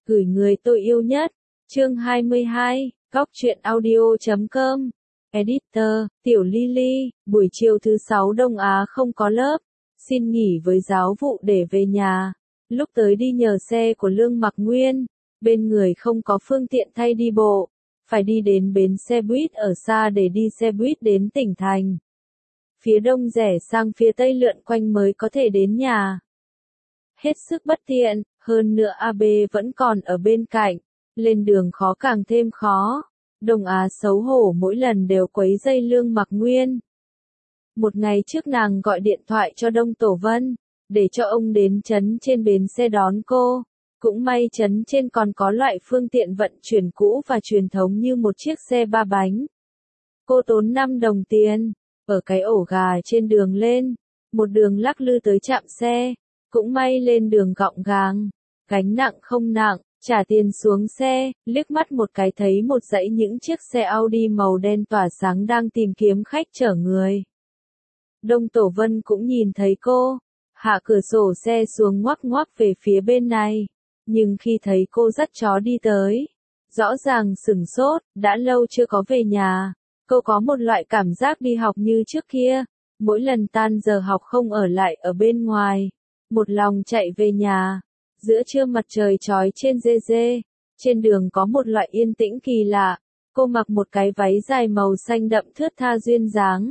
Gửi người tôi yêu nhất. Chương 22, Góc truyện audio.com. Editor, Tiểu Lily, buổi chiều thứ 6 Đông Á không có lớp. Xin nghỉ với giáo vụ để về nhà. Lúc tới đi nhờ xe của Lương Mặc Nguyên. Bên người không có phương tiện thay đi bộ. Phải đi đến bến xe buýt ở xa để đi xe buýt đến tỉnh thành. Phía đông rẽ sang phía tây lượn quanh mới có thể đến nhà. Hết sức bất tiện, hơn nữa AB vẫn còn ở bên cạnh. Lên đường khó càng thêm khó. Đông Á xấu hổ mỗi lần đều quấy rầy Lương Mặc Nguyên. Một ngày trước nàng gọi điện thoại cho Đông Tổ Vân, để cho ông đến trấn trên bến xe đón cô. Cũng may trấn trên còn có loại phương tiện vận chuyển cũ và truyền thống như một chiếc xe 3 bánh. Cô tốn 5 đồng tiền, ở cái ổ gà trên đường lên, một đường lắc lư tới trạm xe. Cũng may lên đường gọn gàng, gánh nặng không nặng, trả tiền xuống xe, liếc mắt một cái thấy một dãy những chiếc xe Audi màu đen tỏa sáng đang tìm kiếm khách chở người. Đông Tổ Vân cũng nhìn thấy cô, hạ cửa sổ xe xuống ngoắc ngoắc về phía bên này, nhưng khi thấy cô dắt chó đi tới, rõ ràng sửng sốt, đã lâu chưa có về nhà, cô có một loại cảm giác đi học như trước kia, mỗi lần tan giờ học không ở lại ở bên ngoài, một lòng chạy về nhà. Giữa trưa mặt trời chói trên dê, trên đường có một loại yên tĩnh kỳ lạ, cô mặc một cái váy dài màu xanh đậm thướt tha duyên dáng.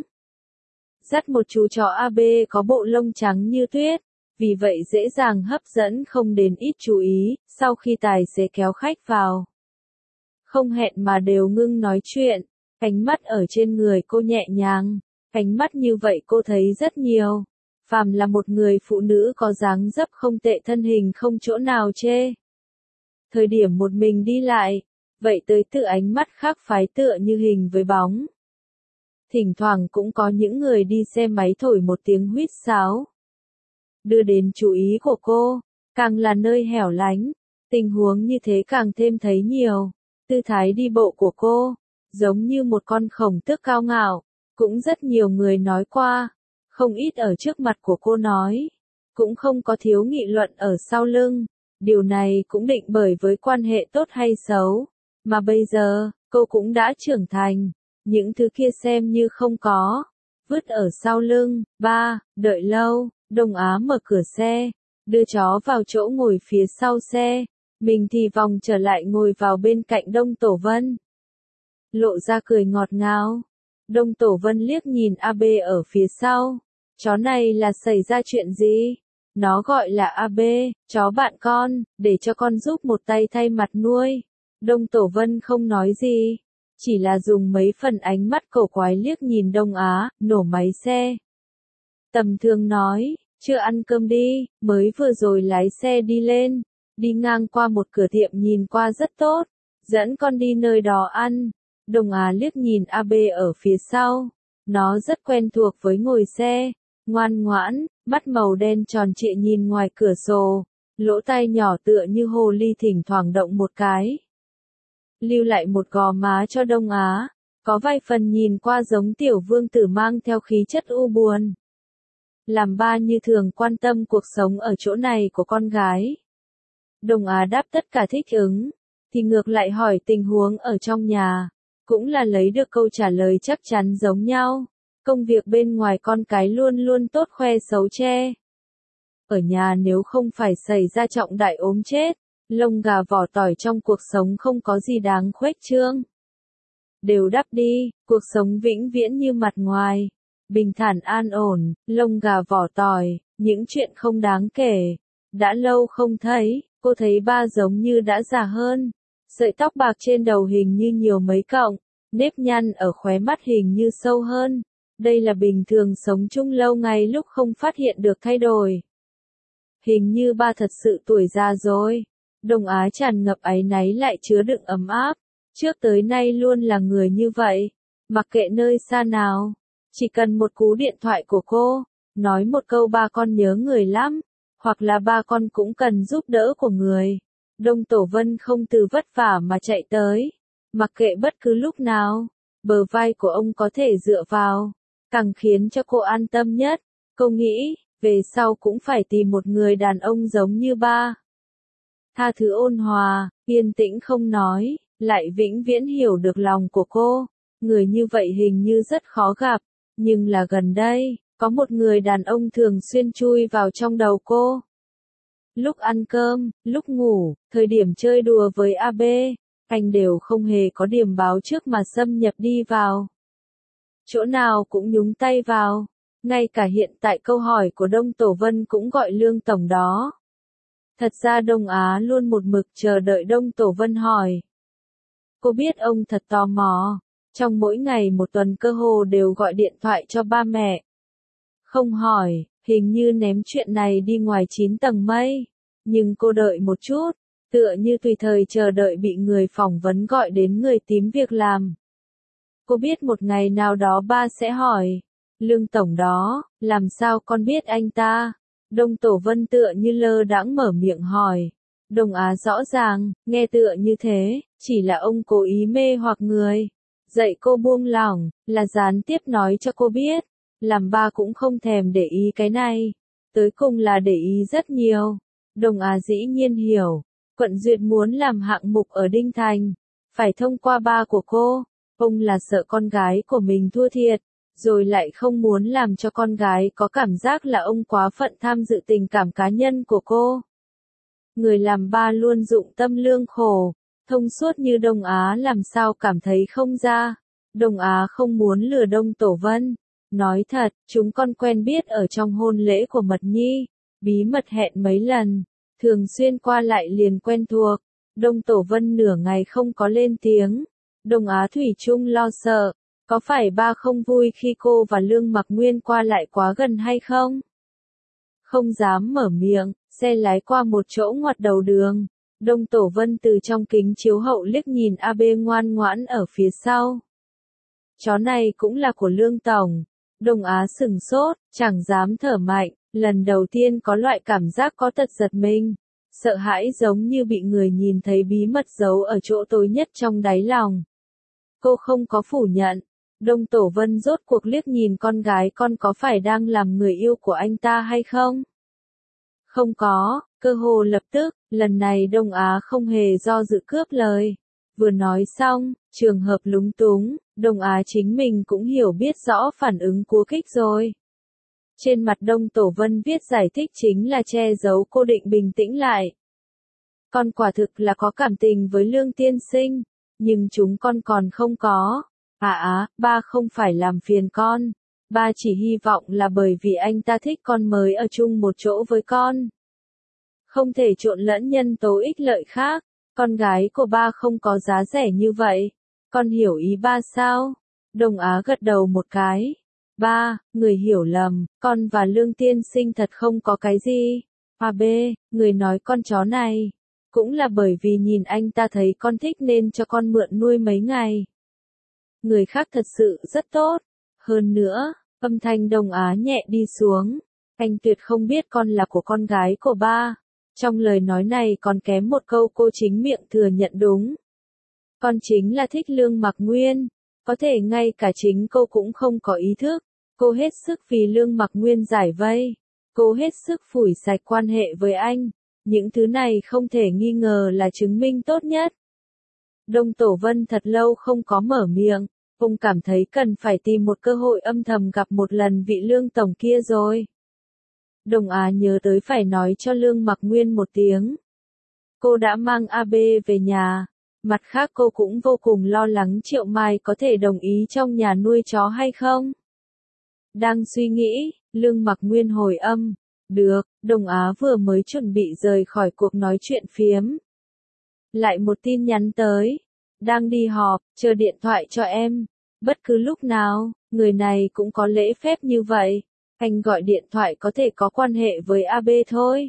Dắt một chú chó AB có bộ lông trắng như tuyết, vì vậy dễ dàng hấp dẫn không đến ít chú ý, sau khi tài xế kéo khách vào. Không hẹn mà đều ngưng nói chuyện, ánh mắt ở trên người cô nhẹ nhàng, ánh mắt như vậy cô thấy rất nhiều. Phàm là một người phụ nữ có dáng dấp không tệ thân hình không chỗ nào chê. Thời điểm một mình đi lại, vậy tới tự ánh mắt khác phái tựa như hình với bóng. Thỉnh thoảng cũng có những người đi xe máy thổi một tiếng huýt sáo. Đưa đến chú ý của cô, càng là nơi hẻo lánh, tình huống như thế càng thêm thấy nhiều. Tư thái đi bộ của cô, giống như một con khổng tước cao ngạo, cũng rất nhiều người nói qua. Không ít ở trước mặt của cô nói, cũng không có thiếu nghị luận ở sau lưng, điều này cũng định bởi với quan hệ tốt hay xấu, mà bây giờ, cô cũng đã trưởng thành, những thứ kia xem như không có, vứt ở sau lưng. Đợi lâu, Đông Á mở cửa xe, đưa chó vào chỗ ngồi phía sau xe, mình thì vòng trở lại ngồi vào bên cạnh Đông Tổ Vân. Lộ ra cười ngọt ngào, Đông Tổ Vân liếc nhìn AB ở phía sau. Chó này là xảy ra chuyện gì? Nó gọi là AB, chó bạn con, để cho con giúp một tay thay mặt nuôi. Đông Tổ Vân không nói gì, chỉ là dùng mấy phần ánh mắt cổ quái liếc nhìn Đông Á, nổ máy xe. Tầm thường nói, chưa ăn cơm đi, mới vừa rồi lái xe đi lên, đi ngang qua một cửa tiệm nhìn qua rất tốt, dẫn con đi nơi đó ăn. Đông Á liếc nhìn AB ở phía sau, nó rất quen thuộc với ngồi xe. Ngoan ngoãn, mắt màu đen tròn trịa nhìn ngoài cửa sổ, lỗ tai nhỏ tựa như hồ ly thỉnh thoảng động một cái. Lưu lại một gò má cho Đông Á, có vài phần nhìn qua giống tiểu vương tử mang theo khí chất u buồn. Làm ba như thường quan tâm cuộc sống ở chỗ này của con gái. Đông Á đáp tất cả thích ứng, thì ngược lại hỏi tình huống ở trong nhà, cũng là lấy được câu trả lời chắc chắn giống nhau. Công việc bên ngoài con cái luôn luôn tốt khoe xấu che. Ở nhà nếu không phải xảy ra trọng đại ốm chết, lông gà vỏ tỏi trong cuộc sống không có gì đáng khuếch trương. Đều đắp đi, cuộc sống vĩnh viễn như mặt ngoài. Bình thản an ổn, lông gà vỏ tỏi, những chuyện không đáng kể. Đã lâu không thấy, cô thấy ba giống như đã già hơn. Sợi tóc bạc trên đầu hình như nhiều mấy cọng, nếp nhăn ở khóe mắt hình như sâu hơn. Đây là bình thường sống chung lâu ngày lúc không phát hiện được thay đổi. Hình như ba thật sự tuổi già rồi. Đông Á tràn ngập áy náy lại chứa đựng ấm áp. Trước tới nay luôn là người như vậy. Mặc kệ nơi xa nào. Chỉ cần một cú điện thoại của cô. Nói một câu ba con nhớ người lắm. Hoặc là ba con cũng cần giúp đỡ của người. Đông Tổ Vân không từ vất vả mà chạy tới. Mặc kệ bất cứ lúc nào. Bờ vai của ông có thể dựa vào. Càng khiến cho cô an tâm nhất, cô nghĩ, về sau cũng phải tìm một người đàn ông giống như ba. tha thứ ôn hòa, yên tĩnh không nói, lại vĩnh viễn hiểu được lòng của cô. Người như vậy hình như rất khó gặp, nhưng là gần đây, có một người đàn ông thường xuyên chui vào trong đầu cô. Lúc ăn cơm, lúc ngủ, thời điểm chơi đùa với AB, anh đều không hề có điểm báo trước mà xâm nhập đi vào. Chỗ nào cũng nhúng tay vào. Ngay cả hiện tại câu hỏi của Đông Tổ Vân cũng gọi Lương Tổng đó. Thật ra Đông Á luôn một mực chờ đợi Đông Tổ Vân hỏi. Cô biết ông thật tò mò. Trong mỗi ngày một tuần cơ hồ đều gọi điện thoại cho ba mẹ. Không hỏi, hình như ném chuyện này đi ngoài 9 tầng mây. Nhưng cô đợi một chút, tựa như tùy thời chờ đợi bị người phỏng vấn gọi đến người tím việc làm. Cô biết một ngày nào đó ba sẽ hỏi. Lương Tổng đó, làm sao con biết anh ta? Đông Tổ Vân tựa như lơ đãng mở miệng hỏi. Đông Á rõ ràng, nghe tựa như thế, chỉ là ông cố ý mê hoặc người. Dạy cô buông lỏng, là gián tiếp nói cho cô biết. Làm ba cũng không thèm để ý cái này. Tới cùng là để ý rất nhiều. Đông Á dĩ nhiên hiểu. Quận Duyệt muốn làm hạng mục ở Đinh Thành. Phải thông qua ba của cô. Ông là sợ con gái của mình thua thiệt. Rồi lại không muốn làm cho con gái có cảm giác là ông quá phận tham dự tình cảm cá nhân của cô. Người làm ba luôn dụng tâm lương khổ, thông suốt như Đông Á làm sao cảm thấy không ra. Đông Á không muốn lừa Đông Tổ Vân. Nói thật, chúng con quen biết ở trong hôn lễ của Mật Nhi, bí mật hẹn mấy lần, thường xuyên qua lại liền quen thuộc. Đông Tổ Vân nửa ngày không có lên tiếng. Đông Á thủy chung lo sợ. Có phải ba không vui khi cô và Lương Mặc Nguyên qua lại quá gần hay không? Không dám mở miệng, xe lái qua một chỗ ngoặt đầu đường. Đông Tổ Vân từ trong kính chiếu hậu liếc nhìn AB ngoan ngoãn ở phía sau. Chó này cũng là của Lương Tổng. Đông Á sừng sốt, chẳng dám thở mạnh, lần đầu tiên có loại cảm giác có tật giật mình. Sợ hãi giống như bị người nhìn thấy bí mật giấu ở chỗ tối nhất trong đáy lòng. Cô không có phủ nhận. Đông Tổ Vân rốt cuộc liếc nhìn con gái con có phải đang làm người yêu của anh ta hay không? Không có, cơ hồ lập tức, lần này Đông Á không hề do dự cướp lời. Vừa nói xong, trường hợp lúng túng, Đông Á chính mình cũng hiểu biết rõ phản ứng của kích rồi. Trên mặt Đông Tổ Vân viết giải thích chính là che giấu cô định bình tĩnh lại. Con quả thực là có cảm tình với Lương Tiên Sinh, nhưng chúng con còn không có. Ba không phải làm phiền con. Ba chỉ hy vọng là bởi vì anh ta thích con mới ở chung một chỗ với con. Không thể trộn lẫn nhân tố ích lợi khác. Con gái của ba không có giá rẻ như vậy. Con hiểu ý ba sao? Đông Á gật đầu một cái. Ba, người hiểu lầm, con và Lương Tiên Sinh thật không có cái gì. AB, người nói con chó này. Cũng là bởi vì nhìn anh ta thấy con thích nên cho con mượn nuôi mấy ngày. Người khác thật sự rất tốt. Hơn nữa, âm thanh Đông Á nhẹ đi xuống. Anh tuyệt không biết con là của con gái của ba. Trong lời nói này còn kém một câu cô chính miệng thừa nhận đúng. Con chính là thích Lương Mặc Nguyên. Có thể ngay cả chính cô cũng không có ý thức. Cô hết sức vì Lương Mặc Nguyên giải vây. Cô hết sức phủi sạch quan hệ với anh. Những thứ này không thể nghi ngờ là chứng minh tốt nhất. Đông Tổ Vân thật lâu không có mở miệng. Ông cảm thấy cần phải tìm một cơ hội âm thầm gặp một lần vị Lương Tổng kia rồi. Đông Á nhớ tới phải nói cho Lương Mặc Nguyên một tiếng. Cô đã mang AB về nhà. Mặt khác cô cũng vô cùng lo lắng Triệu Mai có thể đồng ý trong nhà nuôi chó hay không. Đang suy nghĩ, Lương Mặc Nguyên hồi âm. Được, Đông Á vừa mới chuẩn bị rời khỏi cuộc nói chuyện phiếm. Lại một tin nhắn tới. Đang đi họp, chờ điện thoại cho em. Bất cứ lúc nào, người này cũng có lễ phép như vậy. Anh gọi điện thoại có thể có quan hệ với AB thôi.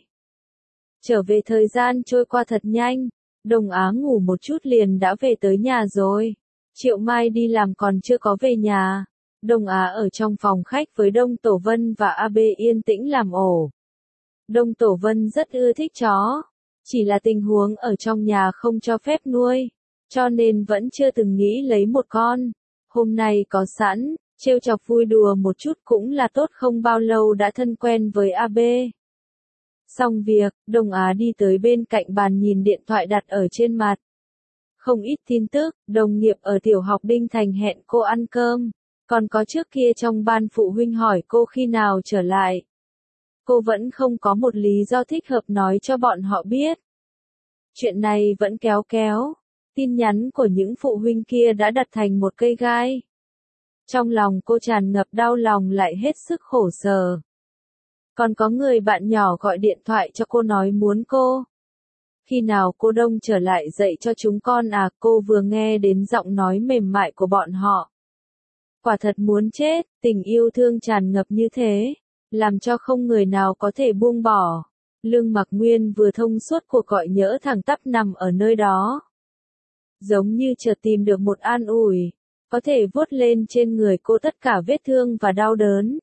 Trở về thời gian trôi qua thật nhanh. Đông Á ngủ một chút liền đã về tới nhà rồi. Triệu Mai đi làm còn chưa có về nhà. Đông Á ở trong phòng khách với Đông Tổ Vân và AB yên tĩnh làm ổ. Đông Tổ Vân rất ưa thích chó. Chỉ là tình huống ở trong nhà không cho phép nuôi. Cho nên vẫn chưa từng nghĩ lấy một con. Hôm nay có sẵn, trêu chọc vui đùa một chút cũng là tốt, không bao lâu đã thân quen với AB. Xong việc, Đông Á đi tới bên cạnh bàn nhìn điện thoại đặt ở trên mặt. Không ít tin tức, đồng nghiệp ở tiểu học Đinh Thành hẹn cô ăn cơm. Còn có trước kia trong ban phụ huynh hỏi cô khi nào trở lại. Cô vẫn không có một lý do thích hợp nói cho bọn họ biết. Chuyện này vẫn kéo kéo. Tin nhắn của những phụ huynh kia đã đặt thành một cây gai. Trong lòng cô tràn ngập đau lòng lại hết sức khổ sở. Còn có người bạn nhỏ gọi điện thoại cho cô nói muốn cô. Khi nào cô Đông trở lại dạy cho chúng con à, cô vừa nghe đến giọng nói mềm mại của bọn họ. Quả thật muốn chết, tình yêu thương tràn ngập như thế, làm cho không người nào có thể buông bỏ. Lương Mặc Nguyên vừa thông suốt cuộc gọi nhỡ thẳng tắp nằm ở nơi đó. Giống như chợt tìm được một an ủi, có thể vuốt lên trên người cô tất cả vết thương và đau đớn.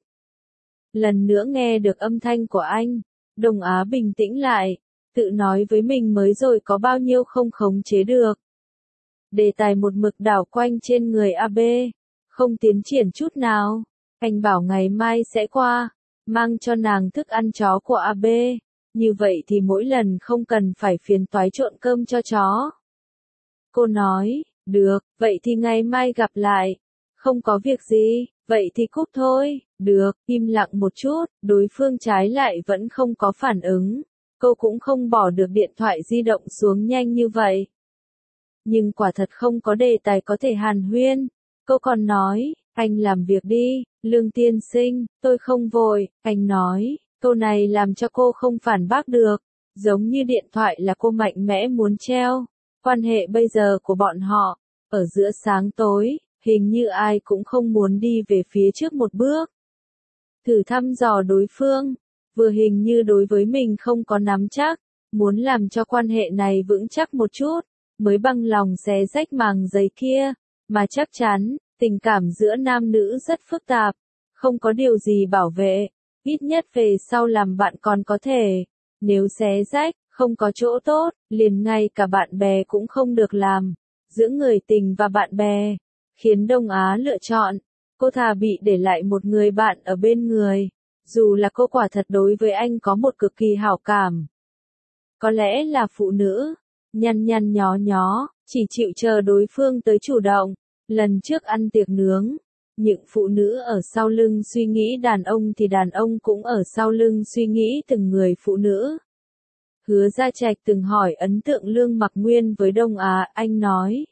Lần nữa nghe được âm thanh của anh, Đông Á bình tĩnh lại, tự nói với mình mới rồi có bao nhiêu không khống chế được. Đề tài một mực đảo quanh trên người AB, không tiến triển chút nào. Anh bảo ngày mai sẽ qua, mang cho nàng thức ăn chó của AB, như vậy thì mỗi lần không cần phải phiền toái trộn cơm cho chó. Cô nói, được, vậy thì ngày mai gặp lại. Không có việc gì, vậy thì cúp thôi, được, im lặng một chút, đối phương trái lại vẫn không có phản ứng. Cô cũng không bỏ được điện thoại di động xuống nhanh như vậy. Nhưng quả thật không có đề tài có thể hàn huyên. Cô còn nói, anh làm việc đi, Lương tiên sinh, tôi không vội, anh nói, câu này làm cho cô không phản bác được. Giống như điện thoại là cô mạnh mẽ muốn treo. Quan hệ bây giờ của bọn họ, ở giữa sáng tối, hình như ai cũng không muốn đi về phía trước một bước. Thử thăm dò đối phương, vừa hình như đối với mình không có nắm chắc, muốn làm cho quan hệ này vững chắc một chút, mới bằng lòng xé rách màng giấy kia, mà chắc chắn, tình cảm giữa nam nữ rất phức tạp, không có điều gì bảo vệ, ít nhất về sau làm bạn còn có thể, nếu xé rách, không có chỗ tốt, liền ngay cả bạn bè cũng không được làm, giữa người tình và bạn bè, khiến Đông Á lựa chọn, cô thà bị để lại một người bạn ở bên người, dù là cô quả thật đối với anh có một cực kỳ hảo cảm. Có lẽ là phụ nữ, nhăn nhăn nhó nhó, chỉ chịu chờ đối phương tới chủ động. Lần trước ăn tiệc nướng, những phụ nữ ở sau lưng suy nghĩ đàn ông thì đàn ông cũng ở sau lưng suy nghĩ từng người phụ nữ. Hứa Gia Trạch từng hỏi ấn tượng Lương Mặc Nguyên với Đông Á, anh nói.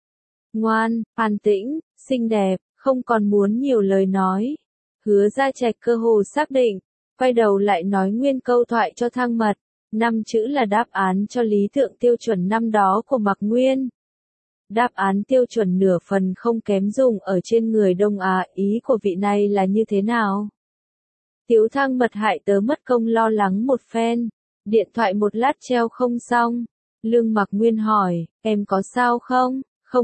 Ngoan, an tĩnh, xinh đẹp, không còn muốn nhiều lời nói. Hứa Gia Trạch cơ hồ xác định, quay đầu lại nói nguyên câu thoại cho Thang Mật. 5 chữ là đáp án cho lý tưởng tiêu chuẩn năm đó của Mặc Nguyên. Đáp án tiêu chuẩn nửa phần không kém dùng ở trên người Đông Á, ý của vị này là như thế nào? Tiếu Thang Mật hại tớ mất công lo lắng một phen. Điện thoại một lát treo không xong. Lương Mặc Nguyên hỏi, em có sao không?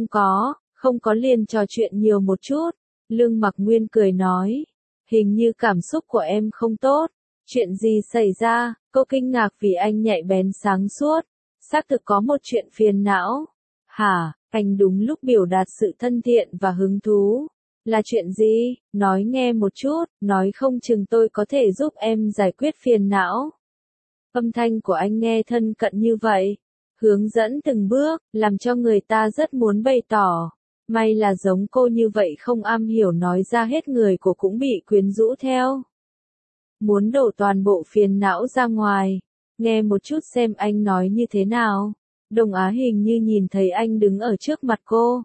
Không có liền trò chuyện nhiều một chút. Lương Mặc Nguyên cười nói, hình như cảm xúc của em không tốt. Chuyện gì xảy ra? Cô kinh ngạc vì anh nhạy bén sáng suốt. Xác thực có một chuyện phiền não. Hả? Anh đúng lúc biểu đạt sự thân thiện và hứng thú. Là chuyện gì? Nói nghe một chút, nói không chừng tôi có thể giúp em giải quyết phiền não. Âm thanh của anh nghe thân cận như vậy, hướng dẫn từng bước, làm cho người ta rất muốn bày tỏ. May là giống cô như vậy không am hiểu nói ra hết người của cũng bị quyến rũ theo. Muốn đổ toàn bộ phiền não ra ngoài, nghe một chút xem anh nói như thế nào. Đông Á hình như nhìn thấy anh đứng ở trước mặt cô.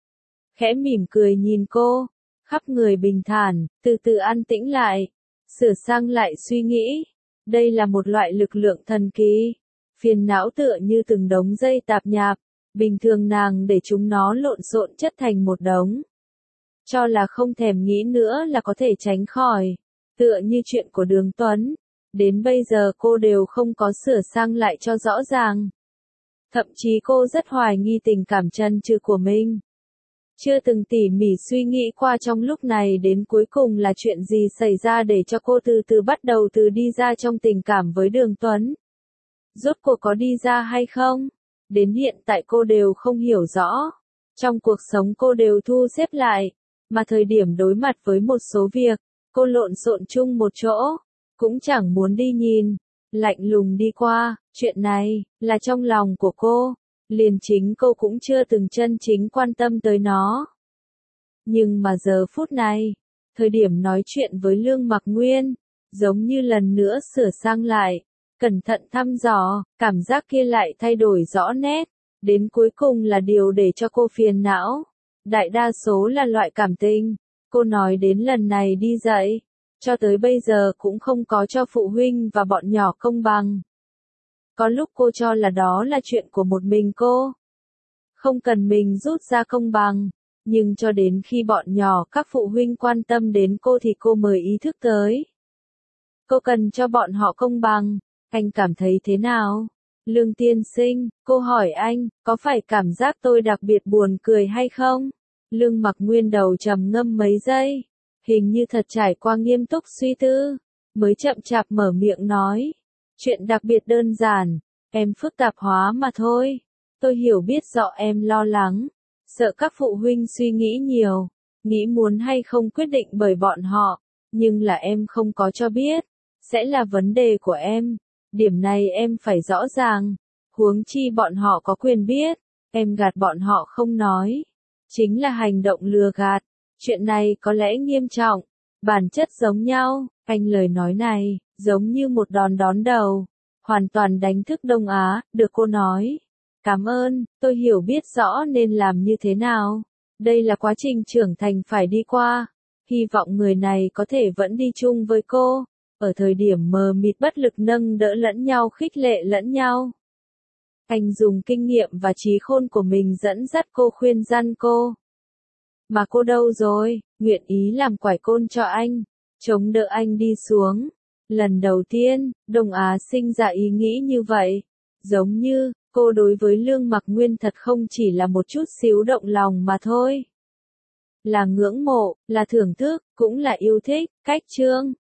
Khẽ mỉm cười nhìn cô, khắp người bình thản, từ từ an tĩnh lại, sửa sang lại suy nghĩ. Đây là một loại lực lượng thần kỳ. Phiền não tựa như từng đống dây tạp nhạp, bình thường nàng để chúng nó lộn xộn chất thành một đống. Cho là không thèm nghĩ nữa là có thể tránh khỏi. Tựa như chuyện của Đường Tuấn, đến bây giờ cô đều không có sửa sang lại cho rõ ràng. Thậm chí cô rất hoài nghi tình cảm chân chừ của mình. Chưa từng tỉ mỉ suy nghĩ qua trong lúc này đến cuối cùng là chuyện gì xảy ra để cho cô từ từ bắt đầu từ đi ra trong tình cảm với Đường Tuấn. Rốt cuộc có đi ra hay không? Đến hiện tại cô đều không hiểu rõ. Trong cuộc sống cô đều thu xếp lại, mà thời điểm đối mặt với một số việc, cô lộn xộn chung một chỗ, cũng chẳng muốn đi nhìn. lạnh lùng đi qua, chuyện này, là trong lòng của cô, liền chính cô cũng chưa từng chân chính quan tâm tới nó. Nhưng mà giờ phút này, thời điểm nói chuyện với Lương Mặc Nguyên, giống như lần nữa sửa sang lại, cẩn thận thăm dò, cảm giác kia lại thay đổi rõ nét, đến cuối cùng là điều để cho cô phiền não. Đại đa số là loại cảm tình, cô nói đến lần này đi dạy, cho tới bây giờ cũng không có cho phụ huynh và bọn nhỏ công bằng. Có lúc cô cho là đó là chuyện của một mình cô, không cần mình rút ra công bằng, nhưng cho đến khi bọn nhỏ các phụ huynh quan tâm đến cô thì cô mới ý thức tới. Cô cần cho bọn họ công bằng, anh cảm thấy thế nào? Lương tiên sinh, cô hỏi anh, có phải cảm giác tôi đặc biệt buồn cười hay không? Lương Mặc Nguyên đầu trầm ngâm mấy giây, hình như thật trải qua nghiêm túc suy tư, mới chậm chạp mở miệng nói. Chuyện đặc biệt đơn giản, em phức tạp hóa mà thôi. Tôi hiểu biết rõ em lo lắng, sợ các phụ huynh suy nghĩ nhiều, nghĩ muốn hay không quyết định bởi bọn họ, nhưng là em không có cho biết, sẽ là vấn đề của em. Điểm này em phải rõ ràng, huống chi bọn họ có quyền biết, em gạt bọn họ không nói. Chính là hành động lừa gạt, chuyện này có lẽ nghiêm trọng, bản chất giống nhau, anh lời nói này, giống như một đòn đón đầu, hoàn toàn đánh thức Đông Á, được cô nói. Cảm ơn, tôi hiểu biết rõ nên làm như thế nào. Đây là quá trình trưởng thành phải đi qua, hy vọng người này có thể vẫn đi chung với cô. Ở thời điểm mờ mịt bất lực nâng đỡ lẫn nhau khích lệ lẫn nhau. Anh dùng kinh nghiệm và trí khôn của mình dẫn dắt cô khuyên răn cô. Mà cô đâu rồi, nguyện ý làm quải côn cho anh, chống đỡ anh đi xuống. Lần đầu tiên, Đông Á sinh ra ý nghĩ như vậy. Giống như, cô đối với Lương Mặc Nguyên thật không chỉ là một chút xíu động lòng mà thôi. Là ngưỡng mộ, là thưởng thức, cũng là yêu thích, cách chương.